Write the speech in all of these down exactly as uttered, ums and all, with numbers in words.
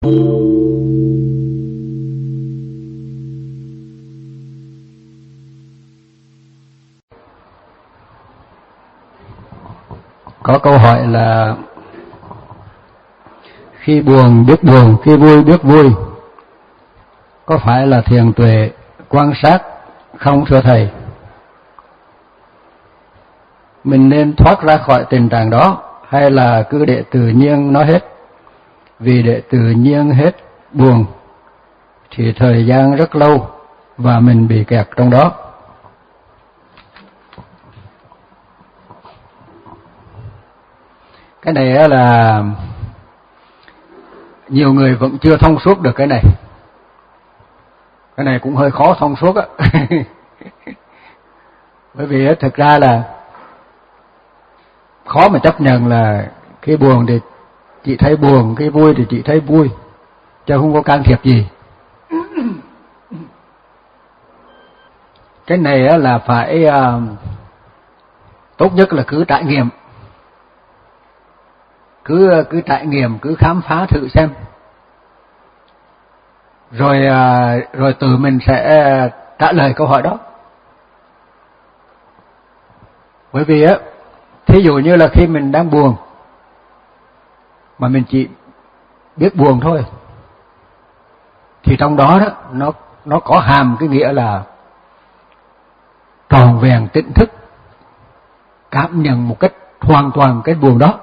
Có câu hỏi là khi buồn biết buồn, khi vui biết vui, có phải là thiền tuệ quan sát không thưa thầy? Mình nên thoát ra khỏi tình trạng đó hay là cứ để tự nhiên nó hết? Vì để tự nhiên hết buồn thì thời gian rất lâu và mình bị kẹt trong đó. Cái này là nhiều người vẫn chưa thông suốt được cái này. Cái này cũng hơi khó thông suốt á. Bởi vì thực ra là khó mà chấp nhận là khi buồn thì chị thấy buồn, khi vui thì chị thấy vui, chứ không có can thiệp gì. Cái này là phải uh, tốt nhất là cứ trải nghiệm, cứ cứ trải nghiệm, cứ khám phá thử xem, rồi uh, rồi tự mình sẽ trả lời câu hỏi đó. Bởi vì á, thí dụ như là khi mình đang buồn mà mình chỉ biết buồn thôi, thì trong đó đó nó nó có hàm cái nghĩa là tròn vẹn tỉnh thức, cảm nhận một cách hoàn toàn cái buồn đó.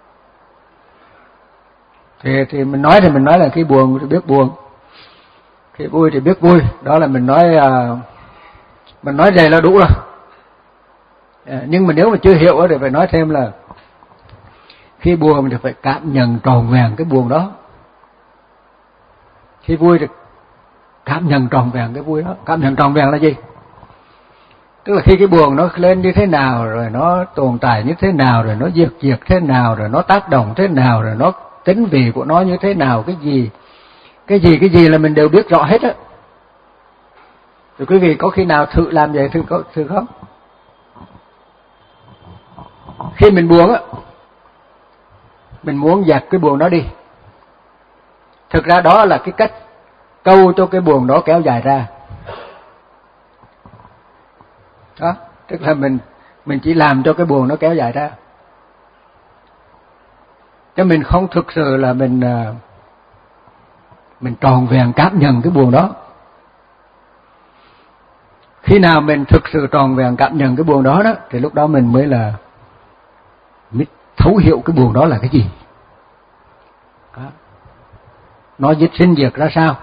Thì thì mình nói thì mình nói là khi buồn thì biết buồn, khi vui thì biết vui, đó là mình nói uh, mình nói vậy là đủ rồi. À, nhưng mà nếu mà chưa hiểu thì phải nói thêm là khi buồn thì phải cảm nhận tròn vẹn cái buồn đó, khi vui thì cảm nhận tròn vẹn cái vui đó. Cảm nhận tròn vẹn là gì? Tức là khi cái buồn nó lên như thế nào, rồi nó tồn tại như thế nào, rồi nó diệt diệt thế nào, rồi nó tác động thế nào, rồi nó tính vị của nó như thế nào, cái gì cái gì cái gì là mình đều biết rõ hết á. Rồi quý vị có khi nào thử làm vậy thử có thử không? Khi mình buồn á, mình muốn dẹp cái buồn đó đi. Thực ra đó là cái cách câu cho cái buồn đó kéo dài ra. Đó, tức là mình mình chỉ làm cho cái buồn nó kéo dài ra, chứ mình không thực sự là mình mình tròn vẹn cảm nhận cái buồn đó. Khi nào mình thực sự tròn vẹn cảm nhận cái buồn đó đó, thì lúc đó mình mới là mới thấu hiểu cái buồn đó là cái gì, đó. Nó dịch sinh diệt ra sao.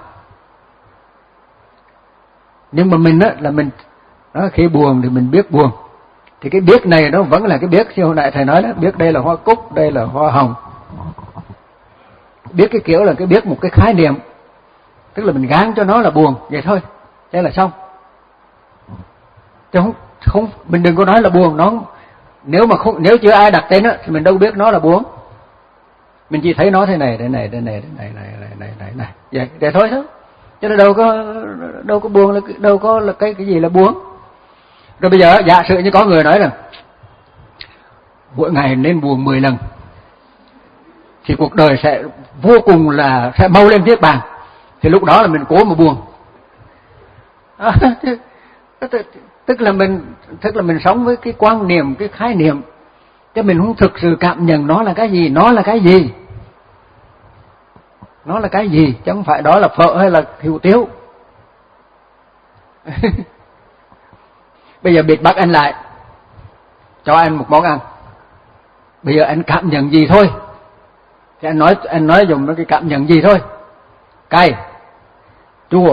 Nhưng mà mình á là mình đó, khi buồn thì mình biết buồn, thì cái biết này nó vẫn là cái biết. Như hồi nãy thầy nói đó, biết đây là hoa cúc, đây là hoa hồng. Biết cái kiểu là cái biết một cái khái niệm, tức là mình gán cho nó là buồn vậy thôi, thế là xong. Chứ không không mình đừng có nói là buồn. Nó nếu mà không nếu chưa ai đặt tên á thì mình đâu biết nó là buồn. Mình chỉ thấy nó thế này thế này thế này thế này này này này này này vậy để thôi thôi. Chứ nó đâu có đâu có buồn, là đâu có là cái cái gì là buồn. Rồi bây giờ giả sử như có người nói rằng mỗi ngày nên buồn mười lần thì cuộc đời sẽ vô cùng là sẽ mau lên viết bàn, thì lúc đó là mình cố mà buồn. À, tức là mình tức là mình sống với cái quan niệm, cái khái niệm, chứ mình không thực sự cảm nhận nó là cái gì, nó là cái gì, nó là cái gì, chứ không phải đó là phở hay là hủ tiếu. Bây giờ biệt bắt anh lại, cho anh một món ăn, bây giờ anh cảm nhận gì thôi, thì anh nói anh nói dùng cái cảm nhận gì thôi, cay, chua,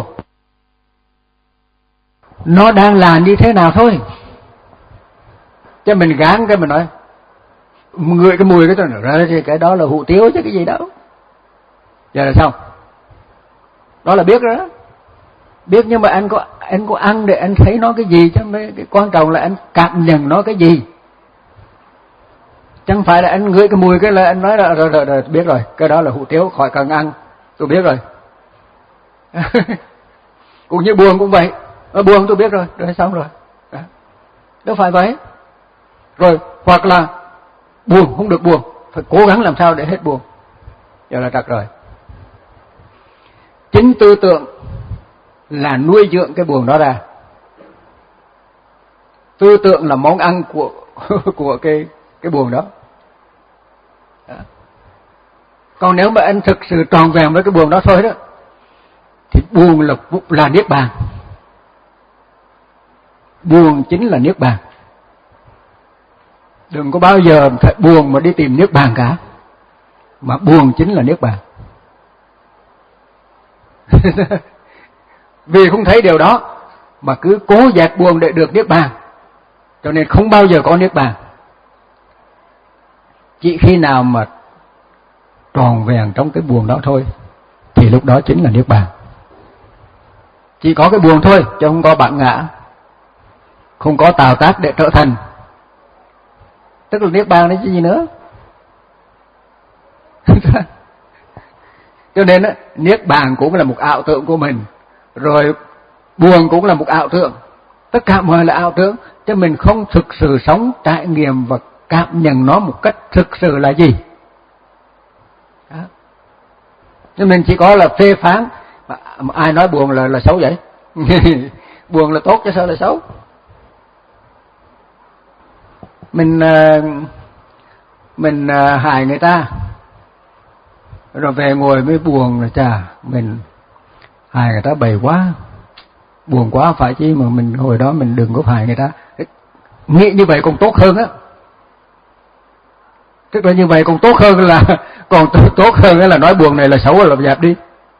nó đang là như thế nào thôi. Chứ mình gán cái mình nói ngửi cái mùi cái tôi nói ra thì cái đó là hủ tiếu chứ cái gì đâu. Giờ là xong, đó là biết đó. Biết nhưng mà anh có anh có ăn để anh thấy nó cái gì, chứ mấy cái quan trọng là anh cảm nhận nó cái gì. Chẳng phải là anh ngửi cái mùi cái là anh nói là rồi, rồi, rồi biết rồi, cái đó là hủ tiếu, khỏi cần ăn, tôi biết rồi. Cũng như buồn cũng vậy, ở buồn tôi biết rồi, rồi xong rồi. Đó. Đâu phải vậy. Rồi hoặc là buồn không được buồn, phải cố gắng làm sao để hết buồn. Giờ là trật rồi. chính tư tưởng là nuôi dưỡng cái buồn đó ra. Tư tưởng là món ăn của của cái cái buồn đó. Đó. Còn nếu mà anh thực sự tròn vẹn với cái buồn đó thôi đó, thì buồn là là niết bàn. Buồn chính là niết bàn. Đừng có bao giờ buồn mà đi tìm niết bàn cả, mà buồn chính là niết bàn. Vì không thấy điều đó mà cứ cố dẹp buồn để được niết bàn, cho nên không bao giờ có niết bàn. Chỉ khi nào mà tròn vẹn trong cái buồn đó thôi thì lúc đó chính là niết bàn. Chỉ có cái buồn thôi, chứ không có bản ngã, không có tạo tác để trở thành, tức là niết bàn đấy chứ gì nữa. Cho nên á, niết bàn cũng là một ảo tưởng của mình, rồi buồn cũng là một ảo tưởng, tất cả mọi là ảo tưởng, chứ mình không thực sự sống, trải nghiệm và cảm nhận nó một cách thực sự là gì. Đó. Nên mình chỉ có là phê phán, mà ai nói buồn là là xấu vậy? Buồn là tốt chứ sao là xấu? Mình mình hại người ta, rồi về ngồi mới buồn là chà, mình hại người ta bầy quá, buồn quá phải chứ, mà mình hồi đó mình đừng có hại người ta. Nghĩ như vậy còn tốt hơn á. Tức là như vậy còn tốt hơn là còn tốt hơn là nói buồn này là xấu là dẹp đi.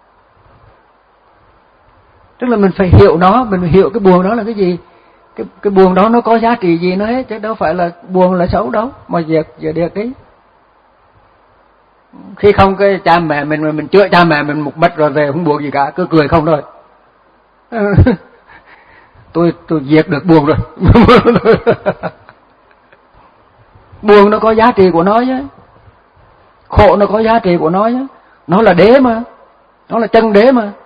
Tức là mình phải hiểu nó, mình phải hiểu cái buồn đó là cái gì, cái cái buồn đó nó có giá trị gì nữa hết, chứ đâu phải là buồn là xấu đâu mà dẹp dẹp đi. Khi không cái cha mẹ mình mình chữa cha mẹ mình một bật rồi về không buồn gì cả, cứ cười không thôi. tôi tôi diệt được buồn rồi. Buồn nó có giá trị của nó chứ, khổ nó có giá trị của nó chứ, nó là đế mà, nó là chân đế mà.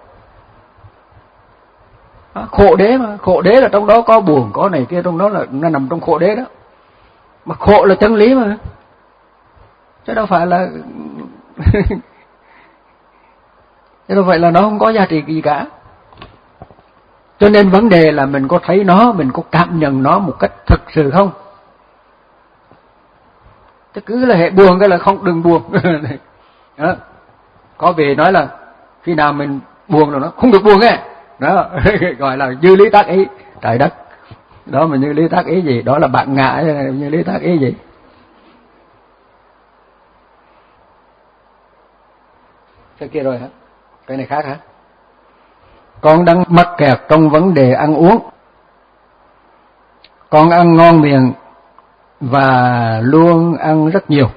Đó, khổ đế mà, khổ đế là trong đó có buồn, có này kia, trong đó là nó nằm trong khổ đế đó. Mà khổ là chân lý mà, chứ đâu phải là chứ đâu phải là nó không có giá trị gì cả. Cho nên vấn đề là mình có thấy nó, mình có cảm nhận nó một cách thực sự không? Chứ cứ là hệ buồn cái là không, đừng buồn. Đó. Có vị nói là khi nào mình buồn rồi nó không được buồn ấy. Đó, gọi là như lý tác ý trời đất. Đó mà như lý tác ý gì? Đó là bạn ngã, như lý tác ý gì? Cái kia rồi hả? Cái này khác hả? Con đang mắc kẹt trong vấn đề ăn uống. Con ăn ngon miệng và luôn ăn rất nhiều.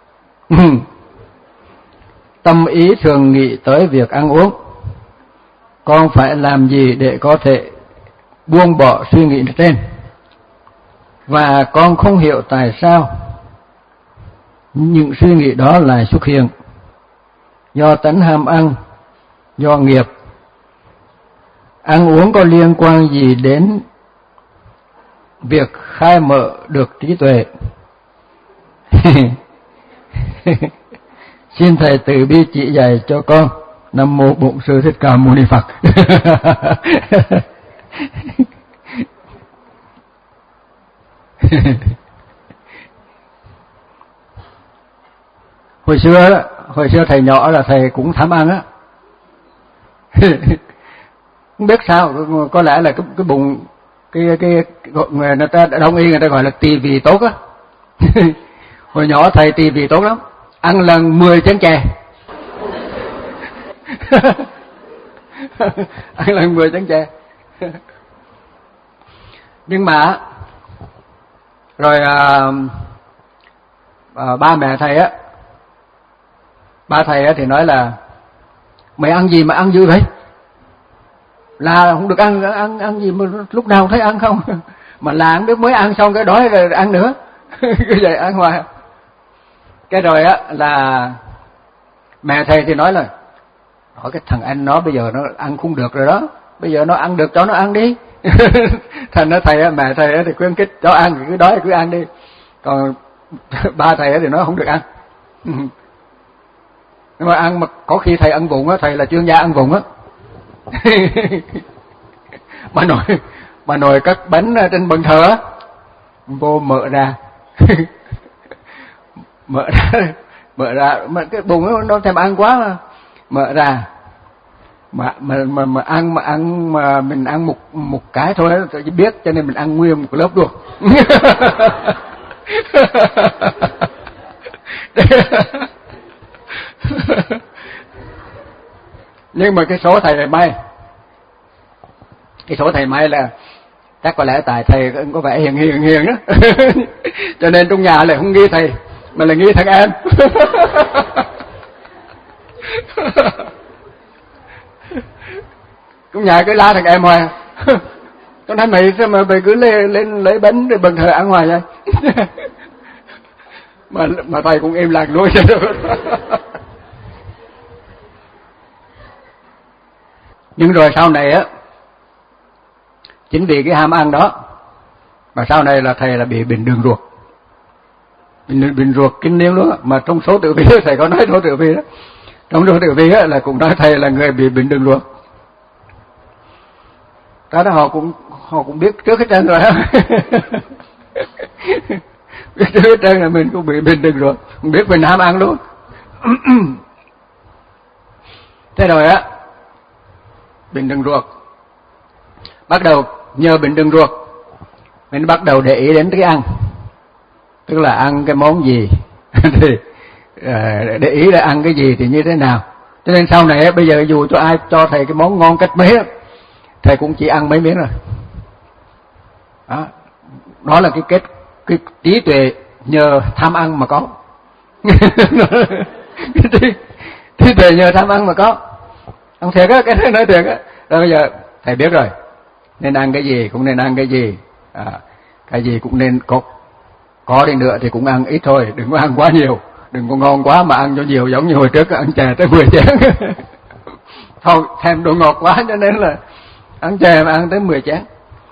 Tâm ý thường nghĩ tới việc ăn uống. Con phải làm gì để có thể buông bỏ suy nghĩ trên? Và con không hiểu tại sao những suy nghĩ đó lại xuất hiện. Do tánh ham ăn, do nghiệp. Ăn uống có liên quan gì đến việc khai mở được trí tuệ? Xin Thầy từ bi chỉ dạy cho con. Nam mô Bổn Sư Thích Ca Mâu Ni Phật. Hồi xưa hồi xưa thầy nhỏ là thầy cũng tham ăn á. Không biết sao, có lẽ là cái cái bụng cái cái người người ta đông y người ta gọi là tỳ vị tốt á. Hồi nhỏ thầy tỳ vị tốt lắm, ăn lần mười chén chè. Ăn lần mười chén chè. Nhưng mà rồi à, à, ba mẹ thầy á, ba thầy á thì nói là mày ăn gì mà ăn dữ vậy? Là không được ăn, ăn ăn gì mà lúc nào thấy ăn không? Mà là không biết mới ăn xong cái đói rồi ăn nữa. Cứ vậy ăn hoài. Cái rồi á là mẹ thầy thì nói là hỏi cái thằng anh nó bây giờ nó ăn không được rồi đó, bây giờ nó ăn được cho nó ăn đi. Thành nó thầy á, mẹ thầy á thì khuyến khích cho ăn, cứ đói cứ ăn đi. Còn ba thầy á thì nói không được ăn. Nhưng mà ăn mà có khi thầy ăn vụng á, thầy là chuyên gia ăn vụng á. Bà nội bà nội cất bánh trên bàn thờ, vô mở ra. mở ra mở ra mà cái bụng nó, nó thèm ăn quá mà. Mở ra mà mà mà, mà ăn mà ăn mà mình ăn một một cái thôi tôi chỉ biết, cho nên mình ăn nguyên một lớp luôn. Nhưng mà cái số thầy này may, cái số thầy may là chắc có lẽ tại thầy có vẻ hiền hiền hiền đó. Cho nên trong nhà lại không nghi thầy mà là nghi thằng em. Trong nhà cứ la thằng em hoài. Tôi nói mày sao mà mày cứ lên, lên lấy bánh để bằng thờ ăn hoài vậy. mà mà thầy cũng im lặng luôn. Nhưng rồi sau này á, chính vì cái ham ăn đó mà sau này là thầy là bị bệnh đường ruột, bệnh, bệnh ruột kinh niên luôn á. Mà trong số tử vi thầy có nói số tử vi đó, trong số tử vi á là cũng nói thầy là người bị bệnh đường ruột. Cái đó họ cũng họ cũng biết trước hết trơn rồi á. Biết trước hết trơn là mình cũng bị bệnh đường ruột, không biết mình ham ăn luôn. Thế rồi á, bệnh đường ruột, bắt đầu nhờ bệnh đường ruột mình bắt đầu để ý đến cái ăn, tức là ăn cái món gì thì để ý là ăn cái gì thì như thế nào. Cho nên sau này bây giờ dù cho ai cho thầy cái món ngon cách mấy thầy cũng chỉ ăn mấy miếng rồi. Đó, đó là cái kết cái trí tuệ nhờ tham ăn mà có. Trí tuệ nhờ tham ăn mà có. Ông thiệt á, cái này nói thiệt á. Rồi bây giờ thầy biết rồi, nên ăn cái gì cũng nên ăn cái gì, à, cái gì cũng nên có, có đi nữa thì cũng ăn ít thôi, đừng có ăn quá nhiều, đừng có ngon quá mà ăn cho nhiều, giống như hồi trước ăn chè tới mười chén. Thôi thèm đồ ngọt quá cho nên là ăn chè mà ăn tới mười chén.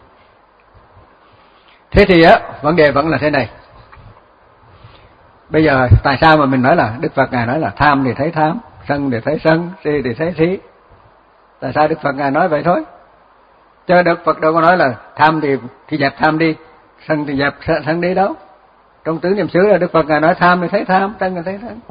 Thế thì á, vấn đề vẫn là thế này. Bây giờ tại sao mà mình nói là Đức Phật Ngài nói là tham thì thấy tham, sân thì thấy sân, si thì thấy si? Tại sao Đức Phật Ngài nói vậy thôi? Chứ Đức Phật đâu có nói là tham thì thì dẹp tham đi, sân thì dẹp sân đi đâu. Trong tứ niệm xứ là Đức Phật Ngài nói tham thì thấy tham, sân thì thấy sân.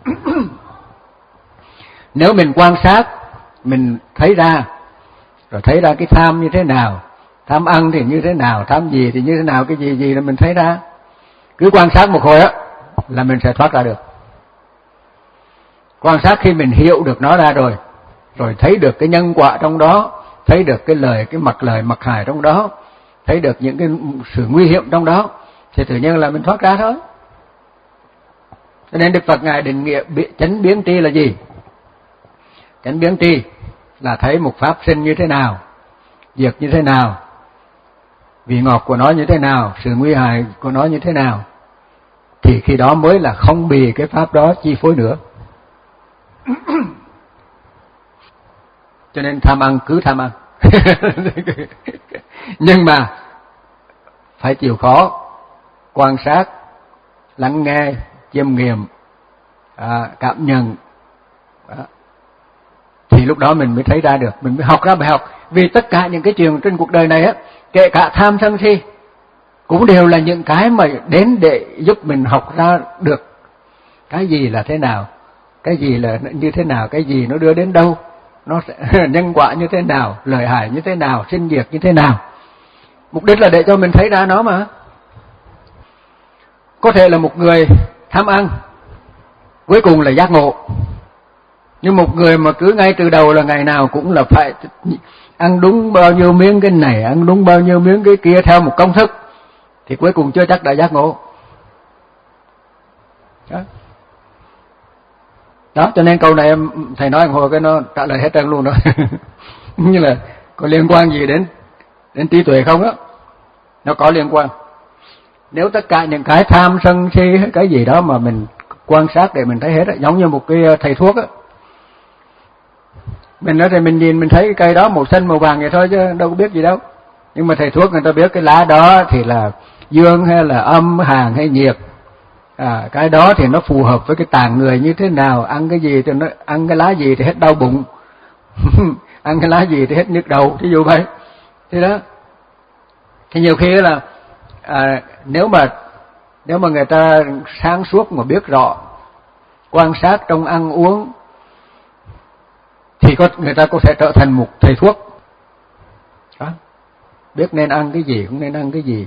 Nếu mình quan sát, mình thấy ra, rồi thấy ra cái tham như thế nào, tham ăn thì như thế nào, tham gì thì như thế nào, cái gì gì là mình thấy ra. Cứ quan sát một hồi á là mình sẽ thoát ra được. Quan sát khi mình hiểu được nó ra rồi, rồi thấy được cái nhân quả trong đó, thấy được cái lời, cái mặt lời mặt hại trong đó, thấy được những cái sự nguy hiểm trong đó, thì tự nhiên là mình thoát ra thôi. Cho nên Đức Phật Ngài định nghĩa chánh biến tri là gì? Chánh biến tri là thấy một pháp sinh như thế nào, diệt như thế nào, vị ngọt của nó như thế nào, sự nguy hại của nó như thế nào, thì khi đó mới là không bị cái pháp đó chi phối nữa. Cho nên tham ăn cứ tham ăn. Nhưng mà phải chịu khó quan sát, lắng nghe, chiêm nghiệm, à, cảm nhận, đó. Thì lúc đó mình mới thấy ra được, mình mới học ra bài học. Vì tất cả những cái chuyện trên cuộc đời này á, kể cả tham sân si, cũng đều là những cái mà đến để giúp mình học ra được cái gì là thế nào, cái gì là như thế nào, cái gì nó đưa đến đâu, nó sẽ nhân quả như thế nào, lợi hại như thế nào, sinh diệt như thế nào. Mục đích là để cho mình thấy ra nó mà. Có thể là một người tham ăn, cuối cùng là giác ngộ. Nhưng một người mà cứ ngay từ đầu là ngày nào cũng là phải ăn đúng bao nhiêu miếng cái này, ăn đúng bao nhiêu miếng cái kia theo một công thức, thì cuối cùng chưa chắc đã giác ngộ. Đó. Đó, cho nên câu này em thầy nói hồi cái nó trả lời hết trơn luôn đó. Như là có liên quan gì đến đến trí tuệ không đó? Nó có liên quan. Nếu tất cả những cái tham sân si cái gì đó mà mình quan sát để mình thấy hết đó, giống như một cái thầy thuốc á. Mình nói thì mình nhìn mình thấy cái cây đó màu xanh màu vàng vậy thôi chứ đâu có biết gì đâu. Nhưng mà thầy thuốc người ta biết cái lá đó thì là dương hay là âm, hàn hay nhiệt. À, cái đó thì nó phù hợp với cái tạng người như thế nào, ăn cái gì thì nó ăn cái lá gì thì hết đau bụng. ăn cái lá gì thì hết nhức đầu, thí dụ vậy. Thế đó. Thì nhiều khi là à, nếu mà nếu mà người ta sáng suốt mà biết rõ, quan sát trong ăn uống, thì có người ta có thể trở thành một thầy thuốc. Đó. Biết nên ăn cái gì, không nên ăn cái gì.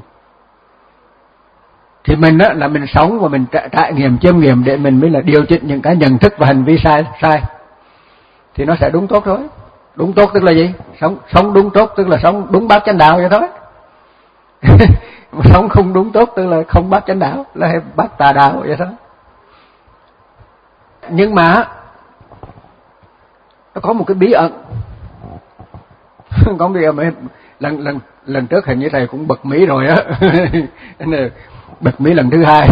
Thì mình á là mình sống và mình trải, trải nghiệm, chiêm nghiệm để mình mới là điều chỉnh những cái nhận thức và hành vi sai sai. Thì nó sẽ đúng tốt thôi. Đúng tốt tức là gì? Sống sống đúng tốt tức là sống đúng bát chánh đạo vậy thôi. Sống không đúng tốt tức là không bát chánh đạo, là bát tà đạo vậy thôi. Nhưng mà nó có một cái bí ẩn. Có bí ẩn lần lần lần trước hình như thầy cũng bật mí rồi á. Bật mí lần thứ hai.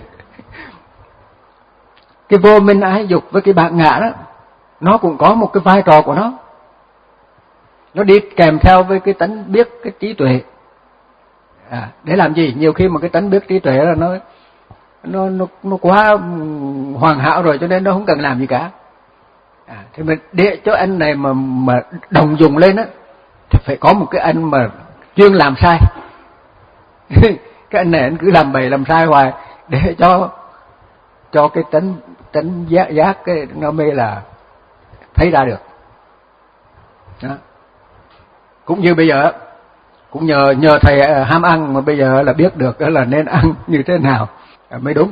Cái vô minh ái dục với cái bản ngã đó, nó cũng có một cái vai trò của nó. Nó đi kèm theo với cái tánh biết, cái trí tuệ. À, để làm gì? Nhiều khi mà cái tánh biết trí tuệ là nó nó nó nó quá hoàn hảo rồi, cho nên nó không cần làm gì cả. À, thì mình để cho anh này mà mà đồng dùng lên á, thì phải có một cái anh mà chuyên làm sai. Cái anh này anh cứ làm bậy làm sai hoài để cho cho cái tánh tánh giác giác cái nó mới là thấy ra được. Đó. Cũng như bây giờ cũng nhờ nhờ thầy ham ăn mà bây giờ là biết được là nên ăn như thế nào mới đúng.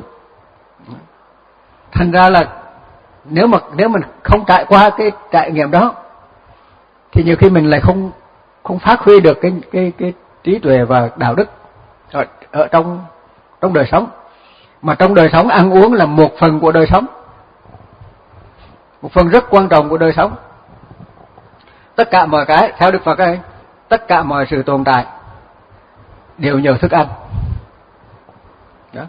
Thành ra là nếu mà nếu mình không trải qua cái trải nghiệm đó thì nhiều khi mình lại không không phát huy được cái cái cái trí tuệ và đạo đức ở, ở trong trong đời sống. Mà trong đời sống ăn uống là một phần của đời sống, một phần rất quan trọng của đời sống. Tất cả mọi cái theo Đức Phật ấy, tất cả mọi sự tồn tại đều nhờ thức ăn. Đó.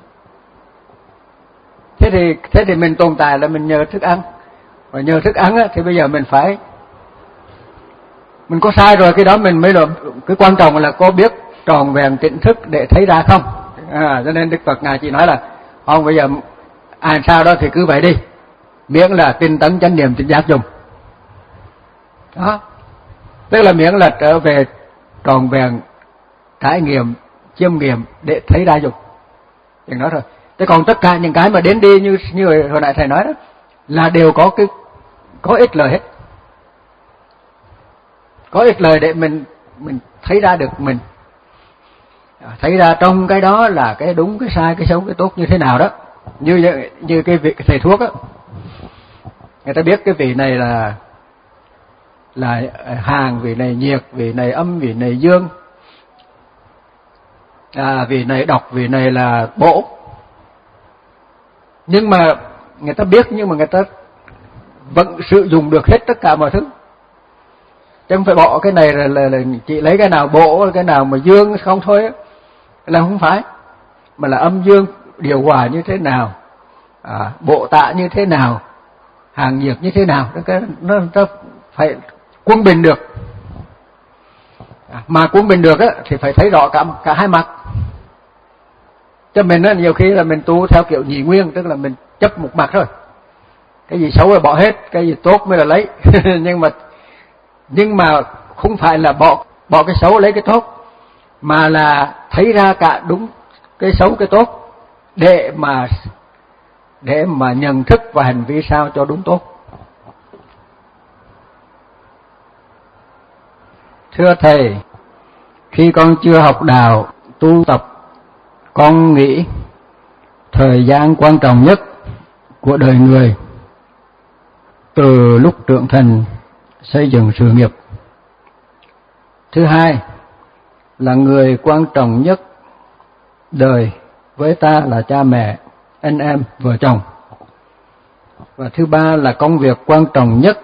Thế thì thế thì mình tồn tại là mình nhờ thức ăn. Và nhờ thức ăn á, thì bây giờ mình phải mình có sai rồi, cái đó mình mới là cái quan trọng là có biết tròn vẹn tỉnh thức để thấy ra không. À, cho nên Đức Phật ngài chỉ nói là không, bây giờ ai sao đó thì cứ vậy đi, miễn là tinh tấn chánh niệm tỉnh giác dùng. Đó. Tức là miễn là trở về tròn vẹn trải nghiệm, chiêm nghiệm để thấy ra dùng. Chừng đó thôi. Thế còn tất cả những cái mà đến đi như như hồi nãy thầy nói đó là đều có cái có ích lợi hết. Có ích lợi để mình mình thấy ra được mình. Thấy ra trong cái đó là cái đúng, cái sai, cái xấu, cái tốt như thế nào đó. Như như cái vị thầy thuốc á. Người ta biết cái vị này là là hàn, vị này nhiệt, vị này âm, vị này dương. À, vị này độc, vị này là bổ. Nhưng mà người ta biết nhưng mà người ta vẫn sử dụng được hết tất cả mọi thứ. Chứ không phải bỏ cái này là, là, là chỉ lấy cái nào bổ, cái nào mà dương không thôi á. Là không phải. Mà là âm dương điều hòa như thế nào, à, bộ tạ như thế nào, hàng nhiệt như thế nào, nó, nó, nó phải quân bình được. À, mà quân bình được á thì phải thấy rõ cả cả hai mặt. Cho mình á, nhiều khi là mình tu theo kiểu nhị nguyên, tức là mình chấp một mặt thôi. Cái gì xấu là bỏ hết, cái gì tốt mới là lấy. nhưng mà nhưng mà không phải là bỏ bỏ cái xấu lấy cái tốt, mà là thấy ra cả đúng cái xấu cái tốt để mà để mà nhận thức và hành vi sao cho đúng tốt. Thưa thầy, khi con chưa học đạo tu tập, con nghĩ thời gian quan trọng nhất của đời người từ lúc trưởng thành xây dựng sự nghiệp. Thứ hai là người quan trọng nhất đời với ta là cha mẹ, anh em, vợ chồng. Và thứ ba là công việc quan trọng nhất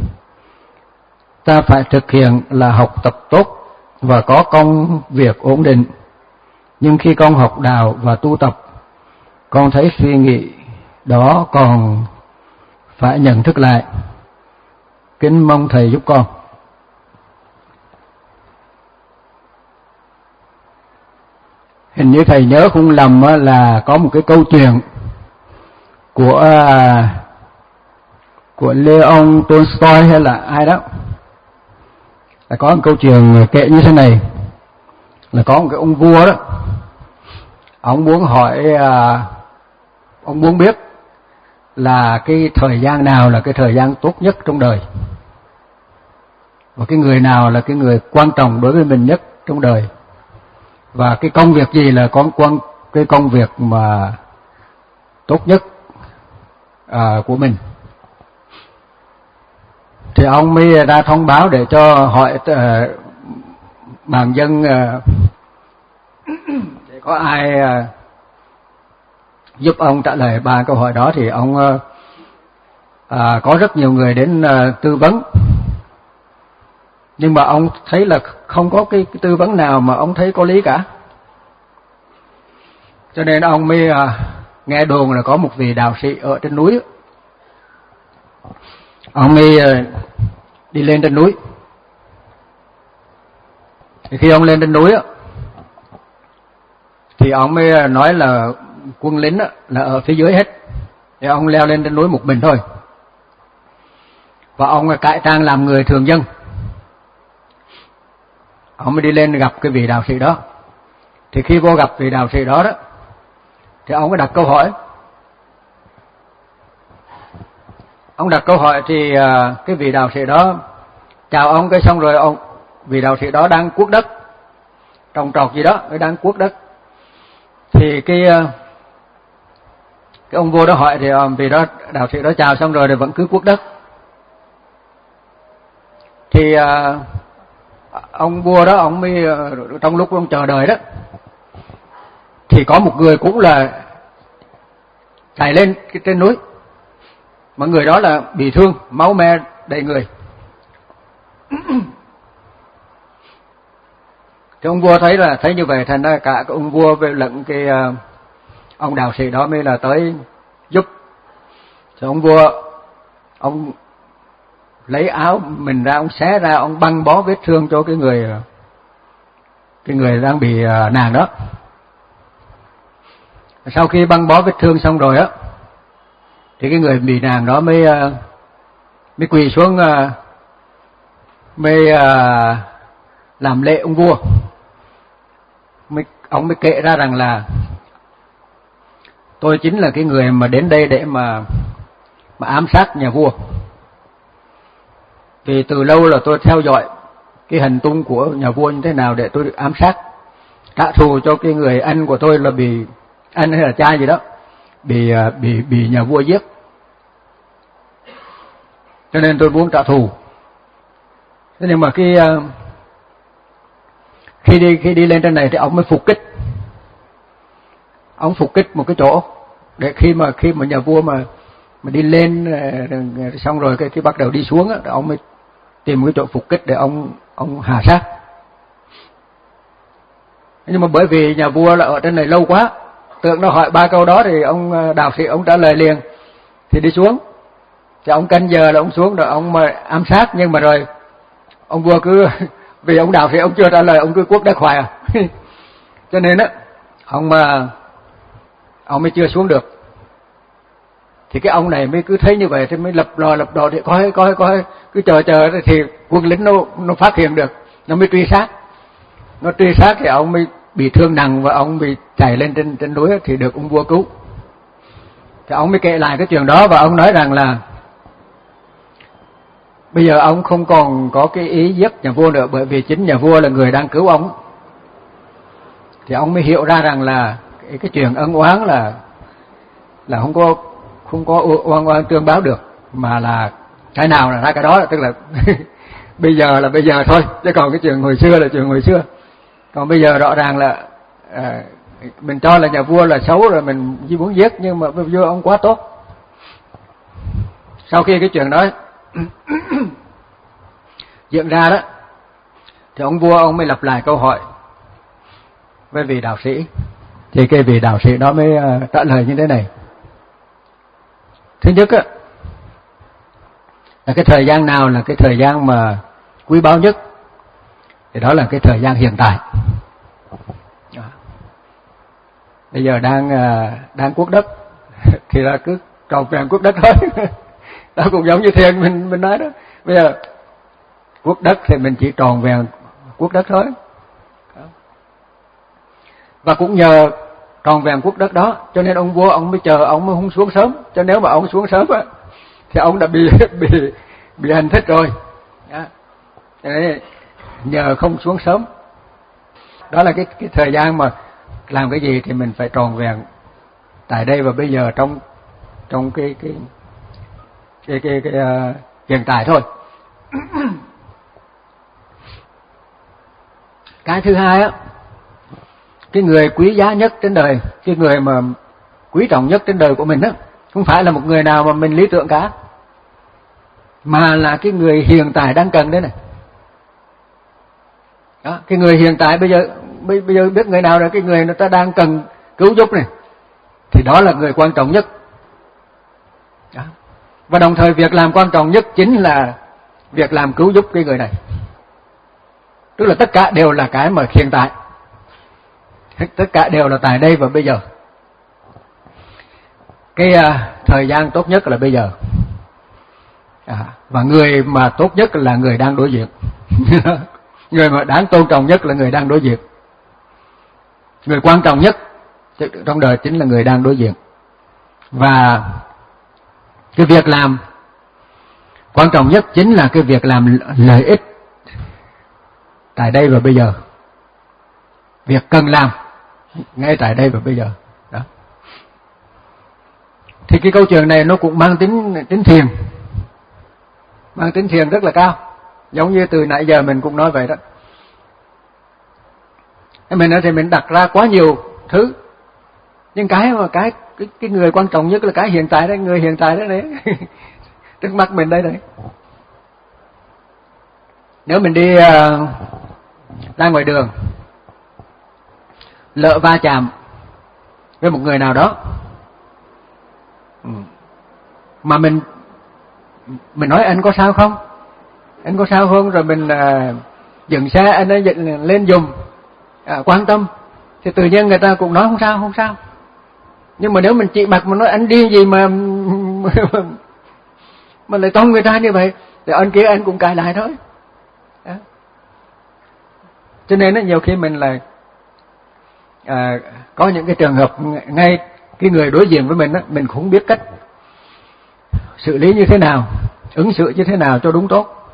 ta phải thực hiện là học tập tốt và có công việc ổn định. Nhưng khi con học đạo và tu tập, con thấy suy nghĩ đó còn phải nhận thức lại. Kính mong thầy giúp con. Hình như thầy nhớ không lầm là có một cái câu chuyện của của Leon Tolstoy hay là ai đó. là có một câu chuyện kể như thế này, là có một cái ông vua đó, ông muốn hỏi, ông muốn biết là cái thời gian nào là cái thời gian tốt nhất trong đời, và cái người nào là cái người quan trọng đối với mình nhất trong đời, và cái công việc gì là con quan cái công việc mà tốt nhất à, của mình. Thì ông mới ra thông báo để cho hỏi uh, bàn dân uh, để có ai uh, giúp ông trả lời ba câu hỏi đó. Thì ông uh, uh, có rất nhiều người đến uh, tư vấn, nhưng mà ông thấy là không có cái, cái tư vấn nào mà ông thấy có lý cả. Cho nên ông mới uh, nghe đồn là có một vị đạo sĩ ở trên núi, ông mới uh, đi lên trên núi. Thì khi ông lên trên núi thì ông mới nói là quân lính là ở phía dưới hết, thì ông leo lên trên núi một mình thôi, và ông cải trang làm người thường dân. Ông mới đi lên gặp cái vị đạo sĩ đó. Thì khi vô gặp vị đạo sĩ đó đó, thì ông mới đặt câu hỏi. Ông đặt câu hỏi thì cái vị đạo sĩ đó chào ông, cái xong rồi ông vị đạo sĩ đó đang cuốc đất, trồng trọt gì đó, cái đang cuốc đất. Thì cái cái ông vua đó hỏi, thì vị đó đạo sĩ đó chào xong rồi thì vẫn cứ cuốc đất. Thì ông vua đó, ông mới trong lúc ông chờ đợi đó, thì có một người cũng là chạy lên cái trên núi, mà người đó là bị thương, máu me đầy người. Thì ông vua thấy là thấy như vậy, thành ra cả cái ông vua với lẫn cái uh, ông đạo sĩ đó mới là tới giúp. Thì ông vua ông lấy áo mình ra, ông xé ra, ông băng bó vết thương cho cái người cái người đang bị uh, nàng đó. Sau khi băng bó vết thương xong rồi á, thì cái người bị nàng đó mới uh, mới quỳ xuống, uh, mới uh, làm lễ ông vua. Mới, ông mới kể ra rằng là tôi chính là cái người mà đến đây để mà mà ám sát nhà vua. Vì từ lâu là tôi theo dõi cái hành tung của nhà vua như thế nào để tôi được ám sát, trả thù cho cái người anh của tôi là bị anh hay là cha gì đó bị bị bị nhà vua giết. Cho nên tôi muốn trả thù. Thế nhưng mà khi khi đi khi đi lên trên này thì ông mới phục kích. Ông phục kích một cái chỗ để khi mà khi mà nhà vua mà mà đi lên xong rồi cái khi bắt đầu đi xuống á, ông mới tìm một cái chỗ phục kích để ông ông hạ sát. Nhưng mà bởi vì nhà vua là ở trên này lâu quá, tưởng nó hỏi ba câu đó thì ông đạo sĩ ông trả lời liền thì đi xuống. Thì ông canh giờ là ông xuống rồi ông mà ám sát, nhưng mà rồi ông vua cứ vì ông đạo sĩ ông chưa trả lời, ông cứ cuốc đất hoài à. Cho nên á ông mà ông mới chưa xuống được. Thì cái ông này mới cứ thấy như vậy thì mới lập lò lập đò để coi coi coi cứ chờ chờ thì quân lính nó nó phát hiện được, nó mới truy sát. Nó truy sát thì ông mới bị thương nặng và ông bị chạy lên trên trên núi thì được ông vua cứu. Thì ông mới kể lại cái chuyện đó và ông nói rằng là bây giờ ông không còn có cái ý giết nhà vua nữa, bởi vì chính nhà vua là người đang cứu ông. Thì ông mới hiểu ra rằng là cái, cái chuyện ân oán là là không có không có oan oan tương báo được, mà là cái nào là ra cái đó, tức là bây giờ là bây giờ thôi, chứ còn cái chuyện hồi xưa là chuyện hồi xưa. Còn bây giờ rõ ràng là à, mình cho là nhà vua là xấu rồi mình chỉ muốn giết, nhưng mà vua ông quá tốt. Sau khi cái chuyện đó diễn ra đó, thì ông vua ông mới lặp lại câu hỏi với vị đạo sĩ. Thì cái vị đạo sĩ đó mới uh, trả lời như thế này. Thứ nhất á, là cái thời gian nào là cái thời gian mà quý báu nhất, thì đó là cái thời gian hiện tại. Bây giờ đang uh, đang cuốc đất thì là cứ tròn vẹn cuốc đất thôi. Đó cũng giống như thiền mình mình nói đó. Bây giờ quốc đất thì mình chỉ tròn vẹn quốc đất thôi. Và cũng nhờ tròn vẹn quốc đất đó cho nên ông vua ông mới chờ ông mới không xuống sớm, cho nếu mà ông xuống sớm á thì ông đã bị bị bị hành thích rồi. Đó. Đấy, nhờ không xuống sớm. Đó là cái cái thời gian mà làm cái gì thì mình phải tròn vẹn tại đây và bây giờ, trong trong cái cái cái cái, cái, cái uh, hiện tại thôi. Cái thứ hai á, cái người quý giá nhất trên đời, cái người mà quý trọng nhất trên đời của mình á, không phải là một người nào mà mình lý tưởng cả, mà là cái người hiện tại đang cần đấy này. Đó, cái người hiện tại bây giờ bây, bây giờ biết người nào là cái người người ta đang cần cứu giúp này, thì đó là người quan trọng nhất. Đó. Và đồng thời việc làm quan trọng nhất chính là việc làm cứu giúp cái người này. Tức là tất cả đều là cái mà hiện tại, tất cả đều là tại đây và bây giờ. Cái uh, thời gian tốt nhất là bây giờ. À, và người mà tốt nhất là người đang đối diện. Người mà đáng tôn trọng nhất là người đang đối diện. Người quan trọng nhất trong đời chính là người đang đối diện. Và cái việc làm quan trọng nhất chính là cái việc làm lợi ích tại đây và bây giờ. Việc cần làm ngay tại đây và bây giờ. Đó. Thì cái câu chuyện này nó cũng mang tính tính thiền, mang tính thiền rất là cao. Giống như từ nãy giờ mình cũng nói vậy đó. Mình thì mình đặt ra quá nhiều thứ, nhưng cái mà cái cái, cái người quan trọng nhất là cái hiện tại đấy, người hiện tại đấy đấy. Trước mắt mình đây đấy. Nếu mình đi uh, ra ngoài đường, lỡ va chạm với một người nào đó, mà mình mình nói anh có sao không, anh có sao không, rồi mình uh, dừng xe, anh ấy dựng lên dùng, à, quan tâm, thì tự nhiên người ta cũng nói không sao, không sao. Nhưng mà nếu mình chỉ mặt mà nói anh đi gì mà mà lại tông người ta như vậy, thì anh kia anh cũng cãi lại thôi. Đó. Cho nên nhiều khi mình là à, có những cái trường hợp ngay cái người đối diện với mình đó, mình cũng không biết cách xử lý như thế nào, ứng xử như thế nào cho đúng tốt.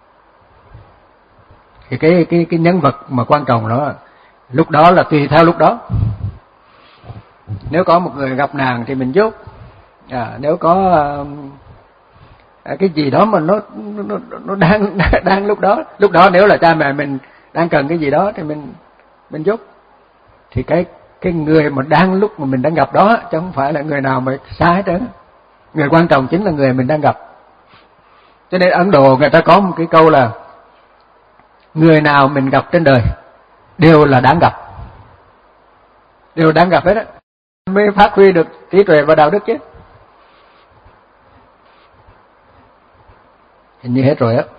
Thì cái cái cái nhân vật mà quan trọng đó lúc đó là tùy theo lúc đó. Nếu có một người gặp nạn thì mình giúp. À, nếu có à, cái gì đó mà nó nó nó đang đang lúc đó, lúc đó nếu là cha mẹ mình đang cần cái gì đó thì mình mình giúp. Thì cái cái người mà đang lúc mà mình đang gặp đó chứ không phải là người nào mà xa hết trơn. Người quan trọng chính là người mình đang gặp. Cho nên Ấn Độ người ta có một cái câu là người nào mình gặp trên đời đều là đáng gặp, đều đáng gặp hết á, mới phát huy được trí tuệ và đạo đức chứ. Hình như hết rồi á.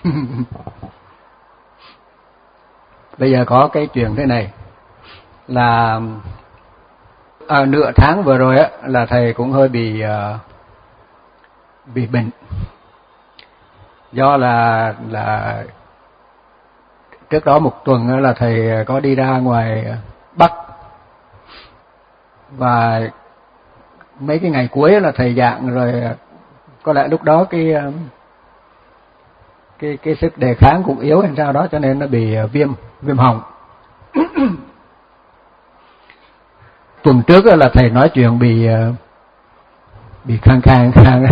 Bây giờ có cái chuyện thế này là à, nửa tháng vừa rồi á là thầy cũng hơi bị uh, bị bệnh, do là là trước đó một tuần là thầy có đi ra ngoài Bắc, và mấy cái ngày cuối là thầy giảng rồi, có lẽ lúc đó cái cái cái sức đề kháng cũng yếu hay sao đó, cho nên nó bị viêm viêm họng. Tuần trước là thầy nói chuyện bị bị khang khang khang.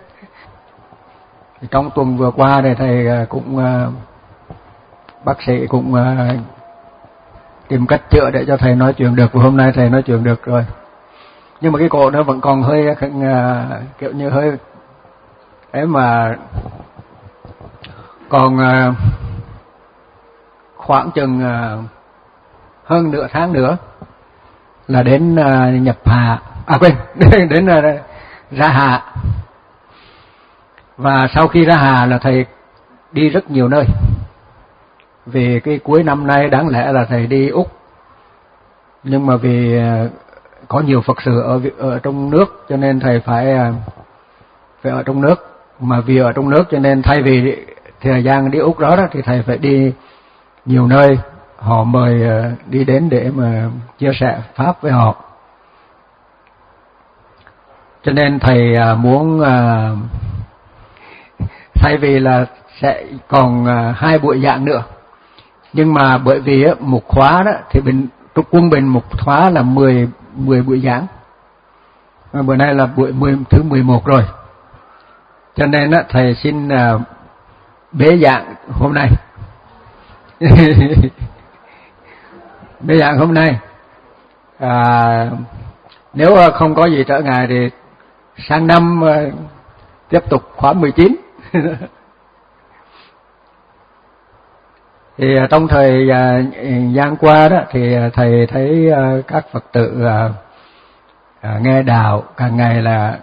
Trong tuần vừa qua này thầy cũng bác sĩ cũng tìm cách chữa để cho thầy nói chuyện được, và hôm nay thầy nói chuyện được rồi. Nhưng mà cái cổ nó vẫn còn hơi kiểu như hơi ấy, mà còn khoảng chừng hơn nửa tháng nữa là đến nhập hạ, à quên, đến ra hạ. Và sau khi ra hạ là thầy đi rất nhiều nơi. Vì cái cuối năm nay đáng lẽ là thầy đi Úc, nhưng mà vì có nhiều Phật sự ở ở trong nước cho nên thầy phải phải ở trong nước. Mà vì ở trong nước cho nên thay vì thời gian đi Úc đó, đó thì thầy phải đi nhiều nơi, họ mời đi đến để mà chia sẻ pháp với họ. Cho nên thầy muốn thay vì là sẽ còn hai buổi giảng nữa, nhưng mà bởi vì một khóa đó thì bình trúc quân bình một khóa là mười mười buổi giảng, và bữa nay là buổi mười, thứ mười một rồi, cho nên đó, thầy xin uh, bế giảng hôm nay. Bế giảng hôm nay à, nếu không có gì trở ngại thì sang năm uh, tiếp tục khóa mười chín. Thì uh, trong thời uh, gian qua đó thì uh, thầy thấy uh, các Phật tử uh, uh, nghe đạo càng ngày là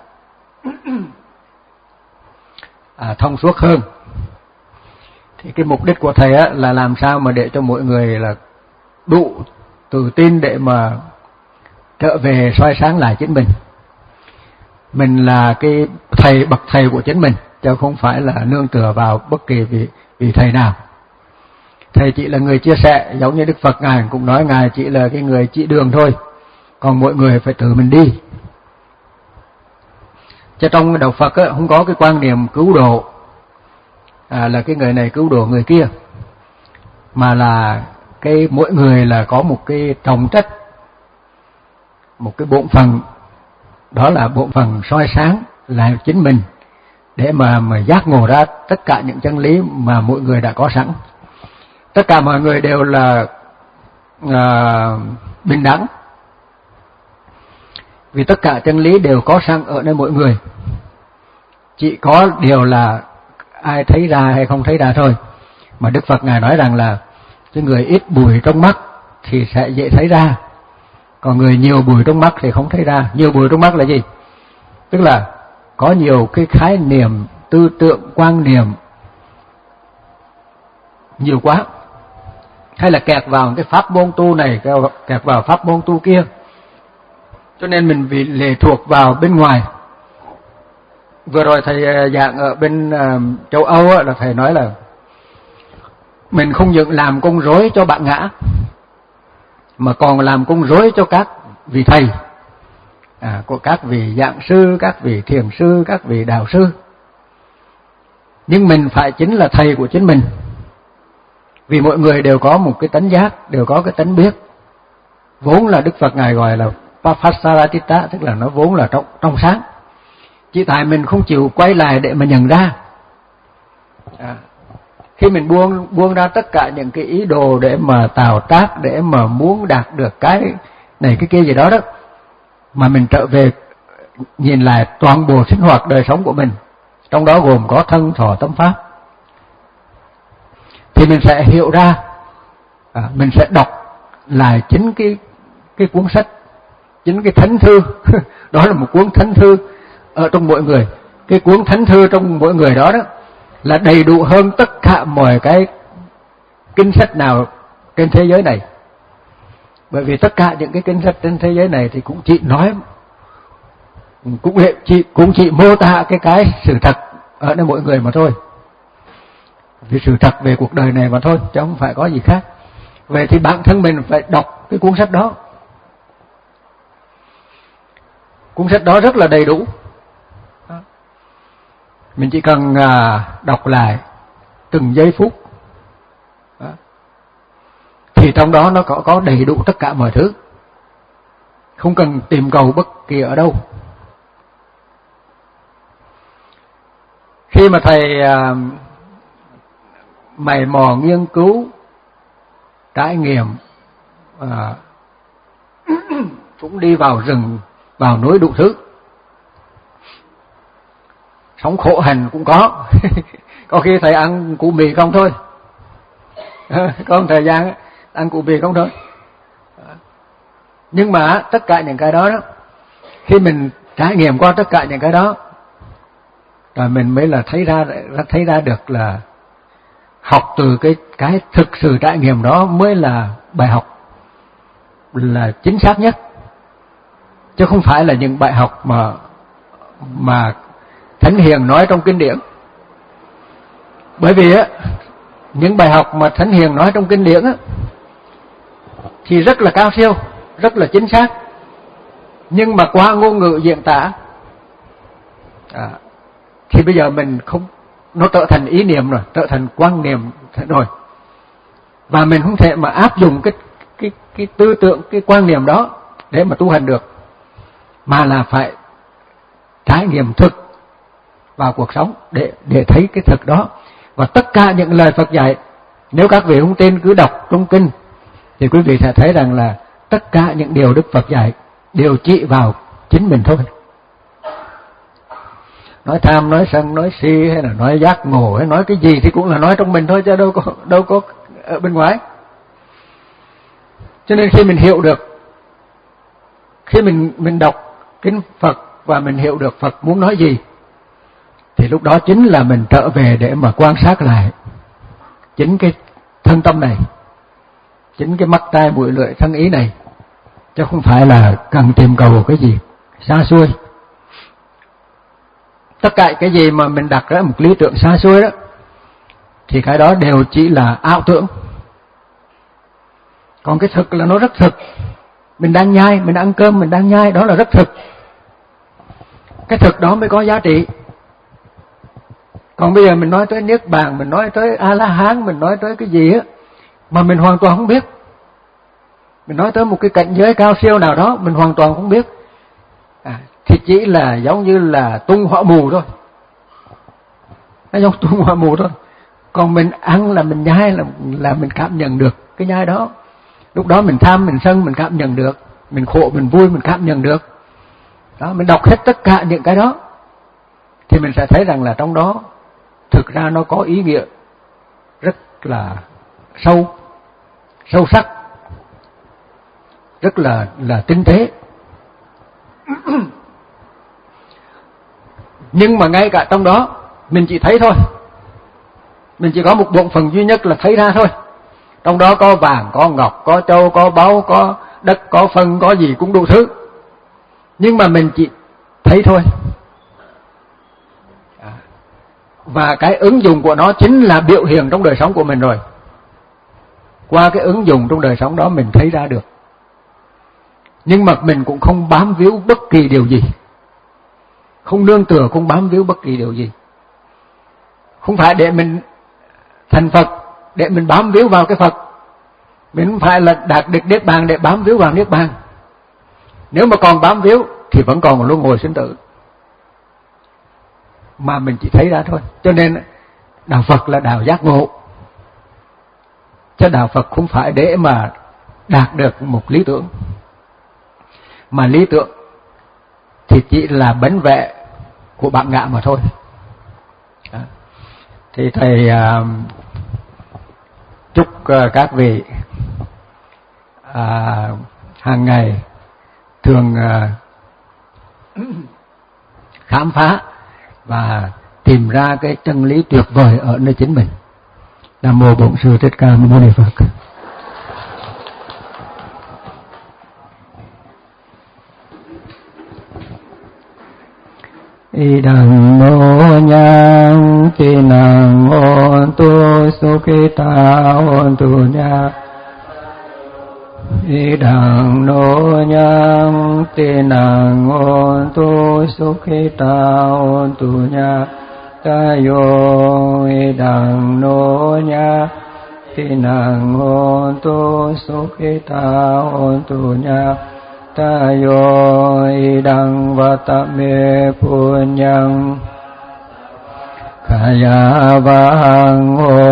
à, thông suốt hơn. Thì cái mục đích của thầy á, là làm sao mà để cho mọi người là đủ tự tin để mà trở về soi sáng lại chính mình. Mình là cái thầy, bậc thầy của chính mình, chứ không phải là nương tựa vào bất kỳ vị, vị thầy nào. Thầy chỉ là người chia sẻ, giống như Đức Phật Ngài cũng nói Ngài chỉ là cái người chỉ đường thôi, còn mọi người phải tự mình đi. Chứ trong đạo Phật á, không có cái quan niệm cứu độ, à, là cái người này cứu độ người kia, mà là cái mỗi người là có một cái trọng trách, một cái bổn phận, đó là bổn phận soi sáng lại chính mình để mà mà giác ngộ ra tất cả những chân lý mà mỗi người đã có sẵn. Tất cả mọi người đều là à, bình đẳng, vì tất cả chân lý đều có sẵn ở nơi mỗi người, chỉ có điều là ai thấy ra hay không thấy ra thôi. Mà Đức Phật Ngài nói rằng là cái người ít bụi trong mắt thì sẽ dễ thấy ra, còn người nhiều bụi trong mắt thì không thấy ra. Nhiều bụi trong mắt là gì? Tức là có nhiều cái khái niệm, tư tưởng, quan niệm nhiều quá, hay là kẹt vào cái pháp môn tu này, kẹt vào pháp môn tu kia, cho nên mình bị lệ thuộc vào bên ngoài. Vừa rồi thầy giảng ở bên uh, châu Âu á, là thầy nói là mình không những làm công rối cho bạn ngã, mà còn làm công rối cho các vị thầy, à, của các vị giảng sư, các vị thiền sư, các vị đạo sư. Nhưng mình phải chính là thầy của chính mình, vì mỗi người đều có một cái tánh giác, đều có cái tánh biết. Vốn là Đức Phật Ngài gọi là Papasaratita, tức là nó vốn là trong, trong sáng. Chỉ tại mình không chịu quay lại để mà nhận ra. À, khi mình buông buông ra tất cả những cái ý đồ để mà tạo tác, để mà muốn đạt được cái này cái kia gì đó đó, mà mình trở về nhìn lại toàn bộ sinh hoạt đời sống của mình, trong đó gồm có thân thọ tâm pháp, thì mình sẽ hiểu ra, à, mình sẽ đọc lại chính cái cái cuốn sách, chính cái thánh thư. Đó là một cuốn thánh thư ở trong mỗi người. Cái cuốn thánh thư trong mỗi người đó đó là đầy đủ hơn tất cả mọi cái kinh sách nào trên thế giới này. Bởi vì tất cả những cái kinh sách trên thế giới này thì cũng chỉ nói, cũng chỉ, cũng chỉ mô tả cái cái sự thật ở nơi mỗi người mà thôi, vì sự thật về cuộc đời này mà thôi, chứ không phải có gì khác. Vậy thì bản thân mình phải đọc cái cuốn sách đó. Cuốn sách đó rất là đầy đủ. Mình chỉ cần đọc lại từng giây phút, thì trong đó nó có, có đầy đủ tất cả mọi thứ, không cần tìm cầu bất kỳ ở đâu. Khi mà thầy mày mò nghiên cứu, trải nghiệm, à, cũng đi vào rừng, vào núi đủ thứ, sống khổ hạnh cũng có. Có khi thầy ăn củ mì không thôi, có một thời gian ăn củ mì không thôi. Nhưng mà tất cả những cái đó, đó khi mình trải nghiệm qua tất cả những cái đó, rồi mình mới là thấy ra thấy ra được là học từ cái cái thực sự trải nghiệm đó mới là bài học là chính xác nhất, chứ không phải là những bài học mà mà Thánh Hiền nói trong kinh điển. Bởi vì á, những bài học mà Thánh Hiền nói trong kinh điển á, thì rất là cao siêu, rất là chính xác, nhưng mà qua ngôn ngữ diễn tả à, thì bây giờ mình không, nó trở thành ý niệm rồi, trở thành quan niệm rồi, và mình không thể mà áp dụng cái cái cái tư tưởng, cái quan niệm đó để mà tu hành được, mà là phải trải nghiệm thực vào cuộc sống để để thấy cái thực đó. Và tất cả những lời Phật dạy, nếu các vị không tin cứ đọc trong kinh thì quý vị sẽ thấy rằng là tất cả những điều Đức Phật dạy đều chỉ vào chính mình thôi. Nói tham, nói sân, nói si, hay là nói giác ngộ, hay nói cái gì thì cũng là nói trong mình thôi, chứ đâu có đâu có ở bên ngoài. Cho nên khi mình hiểu được, khi mình mình đọc kinh Phật và mình hiểu được Phật muốn nói gì, thì lúc đó chính là mình trở về để mà quan sát lại chính cái thân tâm này, chính cái mắt tai mũi lưỡi thân ý này, chứ không phải là cần tìm cầu cái gì xa xôi. Tất cả cái gì mà mình đặt ra một lý tưởng xa xôi đó, thì cái đó đều chỉ là ảo tưởng. Còn cái thực là nó rất thực. Mình đang nhai, mình ăn cơm, mình đang nhai, đó là rất thực. Cái thực đó mới có giá trị. Còn bây giờ mình nói tới Niết Bàn, mình nói tới A-la-hán, mình nói tới cái gì á mà mình hoàn toàn không biết. Mình nói tới một cái cảnh giới cao siêu nào đó, mình hoàn toàn không biết. À, thì chỉ là giống như là tung hỏa mù thôi. Nó giống tung hỏa mù thôi. Còn mình ăn là mình nhai là, là mình cảm nhận được cái nhai đó. Lúc đó mình tham, mình sân, mình cảm nhận được. Mình khổ, mình vui, mình cảm nhận được. Đó, mình đọc hết tất cả những cái đó, thì mình sẽ thấy rằng là trong đó thực ra nó có ý nghĩa rất là sâu, sâu sắc, rất là là tinh tế. Nhưng mà ngay cả trong đó mình chỉ thấy thôi, mình chỉ có một bộ phận duy nhất là thấy ra thôi. Trong đó có vàng, có ngọc, có châu, có báu, có đất, có phân, có gì cũng đủ thứ, nhưng mà mình chỉ thấy thôi. Và cái ứng dụng của nó chính là biểu hiện trong đời sống của mình rồi. Qua cái ứng dụng trong đời sống đó mình thấy ra được. Nhưng mà mình cũng không bám víu bất kỳ điều gì, không nương tựa, không bám víu bất kỳ điều gì. Không phải để mình thành Phật để mình bám víu vào cái Phật, mình không phải là đạt được Niết Bàn để bám víu vào Niết Bàn. Nếu mà còn bám víu thì vẫn còn một luân hồi sinh tử, mà mình chỉ thấy ra thôi. Cho nên đạo Phật là đạo giác ngộ, chứ đạo Phật không phải để mà đạt được một lý tưởng, mà lý tưởng thì chỉ là bánh vẽ của bản ngã mà thôi. Đó. Thì thầy uh, chúc uh, các vị uh, hàng ngày thường uh, khám phá và tìm ra cái chân lý tuyệt vời ở nơi chính mình. Nam mô Bổn Sư Thích Ca Mâu Ni Phật. Idang no nhang ti nang on tu sukita on tu nya. Idang no nhang ti nang on tu sukita on tu nya. Tayo idang no nya ti nang on tu sukita on tu nya. Tayo idang vatame punyang kaya vang